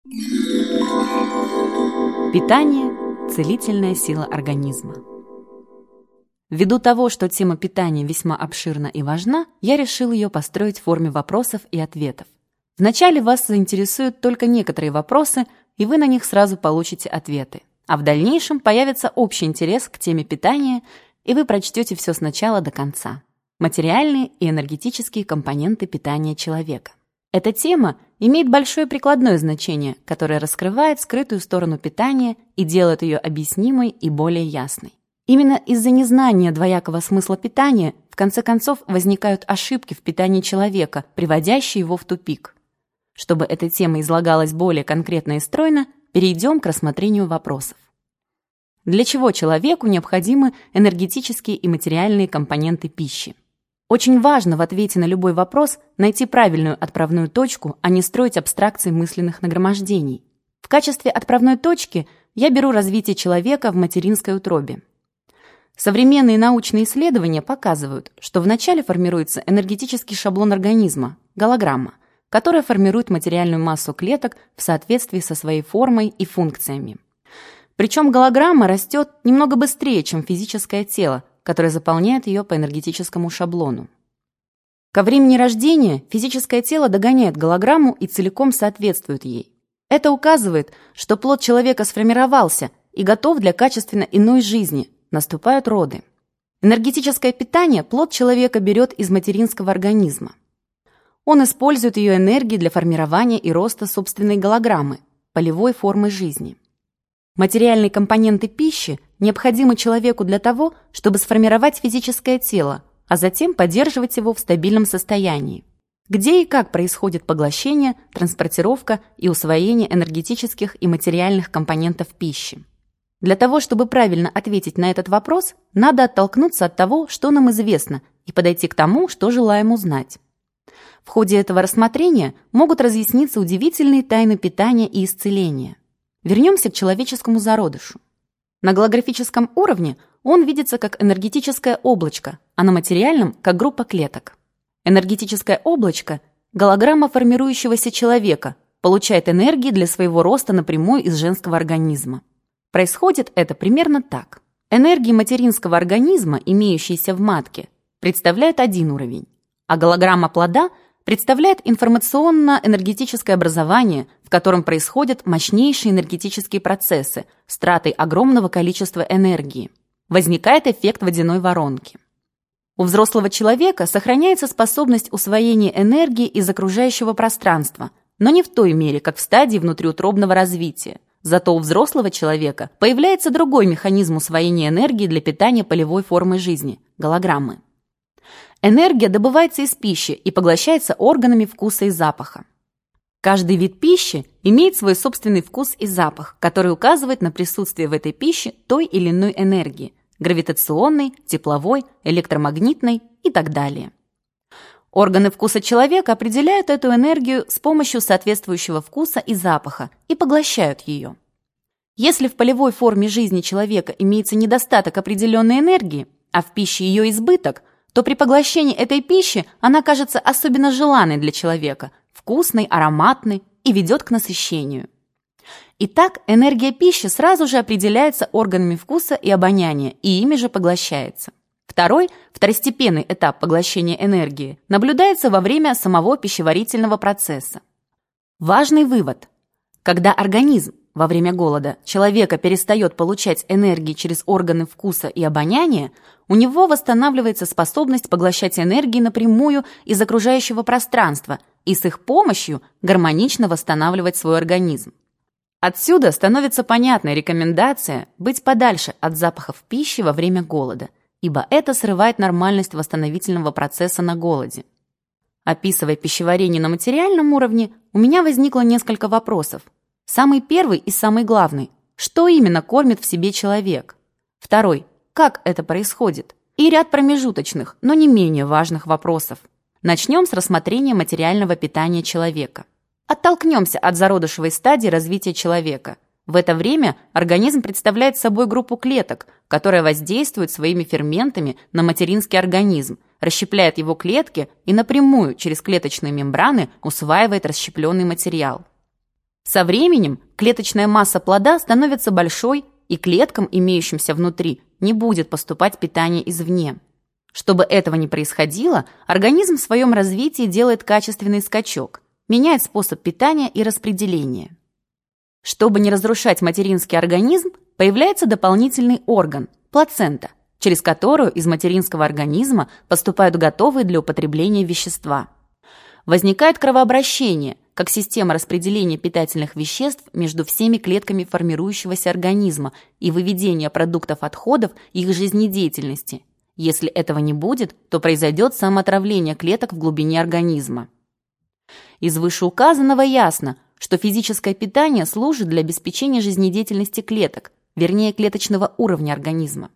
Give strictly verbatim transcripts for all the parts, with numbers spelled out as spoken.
Питание – целительная сила организма. Ввиду того, что тема питания весьма обширна и важна, я решил ее построить в форме вопросов и ответов. Вначале вас заинтересуют только некоторые вопросы, и вы на них сразу получите ответы. А в дальнейшем появится общий интерес к теме питания, и вы прочтете все сначала до конца. Материальные и энергетические компоненты питания человека. Эта тема имеет большое прикладное значение, которое раскрывает скрытую сторону питания и делает ее объяснимой и более ясной. Именно из-за незнания двоякого смысла питания в конце концов возникают ошибки в питании человека, приводящие его в тупик. Чтобы эта тема излагалась более конкретно и стройно, перейдем к рассмотрению вопросов. Для чего человеку необходимы энергетические и материальные компоненты пищи? Очень важно в ответе на любой вопрос найти правильную отправную точку, а не строить абстракции мысленных нагромождений. В качестве отправной точки я беру развитие человека в материнской утробе. Современные научные исследования показывают, что вначале формируется энергетический шаблон организма – голограмма, которая формирует материальную массу клеток в соответствии со своей формой и функциями. Причем голограмма растет немного быстрее, чем физическое тело, которое заполняет ее по энергетическому шаблону. Ко времени рождения физическое тело догоняет голограмму и целиком соответствует ей. Это указывает, что плод человека сформировался и готов для качественно иной жизни, наступают роды. Энергетическое питание плод человека берет из материнского организма. Он использует ее энергию для формирования и роста собственной голограммы, полевой формы жизни. Материальные компоненты пищи необходимы человеку для того, чтобы сформировать физическое тело, а затем поддерживать его в стабильном состоянии. Где и как происходит поглощение, транспортировка и усвоение энергетических и материальных компонентов пищи? Для того, чтобы правильно ответить на этот вопрос, надо оттолкнуться от того, что нам известно, и подойти к тому, что желаем узнать. В ходе этого рассмотрения могут разъясниться удивительные тайны питания и исцеления. Вернемся к человеческому зародышу. На голографическом уровне он видится как энергетическое облачко, а на материальном – как группа клеток. Энергетическое облачко – голограмма формирующегося человека, получает энергии для своего роста напрямую из женского организма. Происходит это примерно так. Энергии материнского организма, имеющиеся в матке, представляют один уровень, а голограмма плода – представляет информационно-энергетическое образование, в котором происходят мощнейшие энергетические процессы с тратой огромного количества энергии. Возникает эффект водяной воронки. У взрослого человека сохраняется способность усвоения энергии из окружающего пространства, но не в той мере, как в стадии внутриутробного развития. Зато у взрослого человека появляется другой механизм усвоения энергии для питания полевой формы жизни – голограммы. Энергия добывается из пищи и поглощается органами вкуса и запаха. Каждый вид пищи имеет свой собственный вкус и запах, который указывает на присутствие в этой пище той или иной энергии – гравитационной, тепловой, электромагнитной и так далее. Органы вкуса человека определяют эту энергию с помощью соответствующего вкуса и запаха и поглощают ее. Если в полевой форме жизни человека имеется недостаток определенной энергии, а в пище ее избыток – то при поглощении этой пищи она кажется особенно желанной для человека, вкусной, ароматной и ведет к насыщению. Итак, энергия пищи сразу же определяется органами вкуса и обоняния, и ими же поглощается. Второй, второстепенный этап поглощения энергии наблюдается во время самого пищеварительного процесса. Важный вывод. Когда организм во время голода человека перестает получать энергии через органы вкуса и обоняния, у него восстанавливается способность поглощать энергии напрямую из окружающего пространства и с их помощью гармонично восстанавливать свой организм. Отсюда становится понятной рекомендация быть подальше от запахов пищи во время голода, ибо это срывает нормальность восстановительного процесса на голоде. Описывая пищеварение на материальном уровне, у меня возникло несколько вопросов. Самый первый и самый главный – что именно кормит в себе человек? Второй – как это происходит? И ряд промежуточных, но не менее важных вопросов. Начнем с рассмотрения материального питания человека. Оттолкнемся от зародышевой стадии развития человека. В это время организм представляет собой группу клеток, которая воздействует своими ферментами на материнский организм, расщепляет его клетки и напрямую через клеточные мембраны усваивает расщепленный материал. Со временем клеточная масса плода становится большой, и клеткам, имеющимся внутри, не будет поступать питание извне. Чтобы этого не происходило, организм в своем развитии делает качественный скачок, меняет способ питания и распределения. Чтобы не разрушать материнский организм, появляется дополнительный орган – плацента, через которую из материнского организма поступают готовые для употребления вещества. Возникает кровообращение, как система распределения питательных веществ между всеми клетками формирующегося организма и выведения продуктов отходов их жизнедеятельности. Если этого не будет, то произойдет самоотравление клеток в глубине организма. Из вышеуказанного ясно, что физическое питание служит для обеспечения жизнедеятельности клеток, вернее клеточного уровня организма.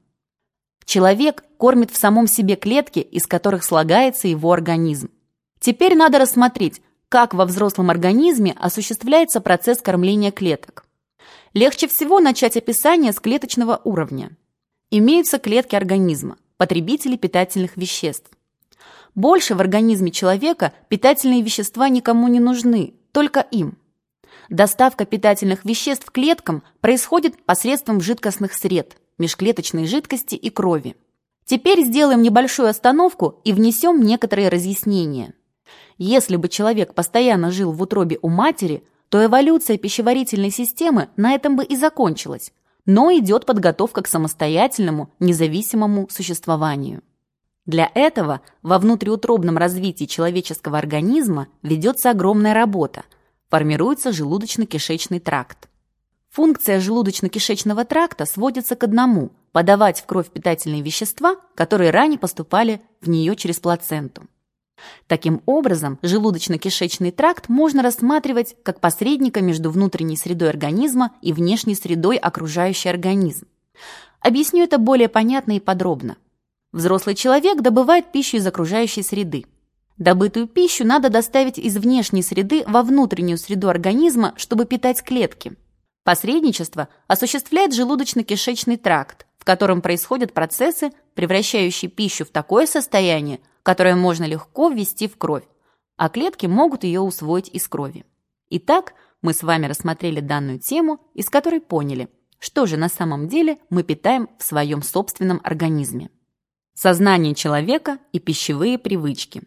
Человек кормит в самом себе клетки, из которых слагается его организм. Теперь надо рассмотреть, как во взрослом организме осуществляется процесс кормления клеток. Легче всего начать описание с клеточного уровня. Имеются клетки организма, потребители питательных веществ. Больше в организме человека питательные вещества никому не нужны, только им. Доставка питательных веществ к клеткам происходит посредством жидкостных сред, межклеточной жидкости и крови. Теперь сделаем небольшую остановку и внесем некоторые разъяснения. Если бы человек постоянно жил в утробе у матери, то эволюция пищеварительной системы на этом бы и закончилась, но идет подготовка к самостоятельному, независимому существованию. Для этого во внутриутробном развитии человеческого организма ведется огромная работа, формируется желудочно-кишечный тракт. Функция желудочно-кишечного тракта сводится к одному – подавать в кровь питательные вещества, которые ранее поступали в нее через плаценту. Таким образом, желудочно-кишечный тракт можно рассматривать как посредника между внутренней средой организма и внешней средой окружающий организм. Объясню это более понятно и подробно. Взрослый человек добывает пищу из окружающей среды. Добытую пищу надо доставить из внешней среды во внутреннюю среду организма, чтобы питать клетки. Посредничество осуществляет желудочно-кишечный тракт, в котором происходят процессы, превращающие пищу в такое состояние, которое можно легко ввести в кровь, а клетки могут ее усвоить из крови. Итак, мы с вами рассмотрели данную тему, из которой поняли, что же на самом деле мы питаем в своем собственном организме. Сознание человека и пищевые привычки.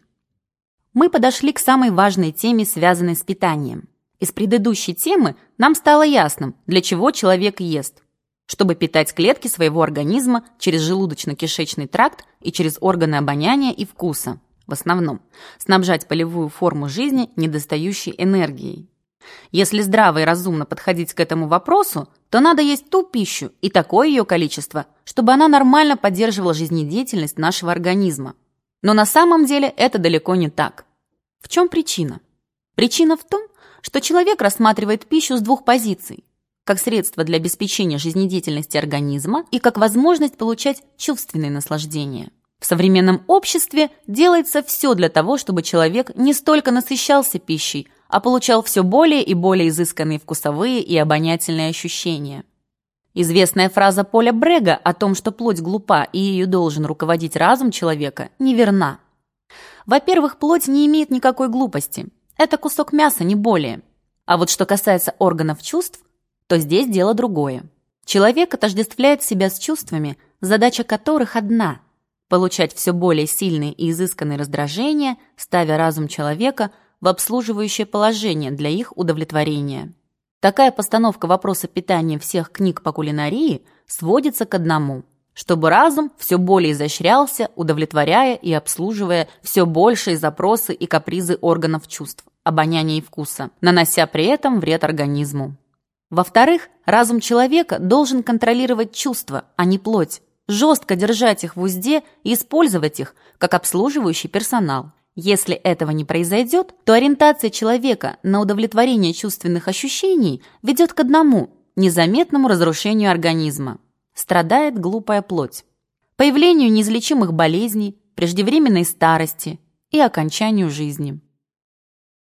Мы подошли к самой важной теме, связанной с питанием. Из предыдущей темы нам стало ясным, для чего человек ест. Чтобы питать клетки своего организма через желудочно-кишечный тракт и через органы обоняния и вкуса, в основном, снабжать полевую форму жизни недостающей энергией. Если здраво и разумно подходить к этому вопросу, то надо есть ту пищу и такое ее количество, чтобы она нормально поддерживала жизнедеятельность нашего организма. Но на самом деле это далеко не так. В чем причина? Причина в том, что человек рассматривает пищу с двух позиций: как средство для обеспечения жизнедеятельности организма и как возможность получать чувственные наслаждения. В современном обществе делается все для того, чтобы человек не столько насыщался пищей, а получал все более и более изысканные вкусовые и обонятельные ощущения. Известная фраза Поля Брега о том, что плоть глупа и ею должен руководить разум человека, неверна. Во-первых, плоть не имеет никакой глупости. Это кусок мяса, не более. А вот что касается органов чувств, то здесь дело другое. Человек отождествляет себя с чувствами, задача которых одна – получать все более сильные и изысканные раздражения, ставя разум человека в обслуживающее положение для их удовлетворения. Такая постановка вопроса питания всех книг по кулинарии сводится к одному – чтобы разум все более изощрялся, удовлетворяя и обслуживая все большие запросы и капризы органов чувств, обоняния и вкуса, нанося при этом вред организму. Во-вторых, разум человека должен контролировать чувства, а не плоть, жестко держать их в узде и использовать их как обслуживающий персонал. Если этого не произойдет, то ориентация человека на удовлетворение чувственных ощущений ведет к одному – незаметному разрушению организма. Страдает глупая плоть, появлению неизлечимых болезней, преждевременной старости и окончанию жизни.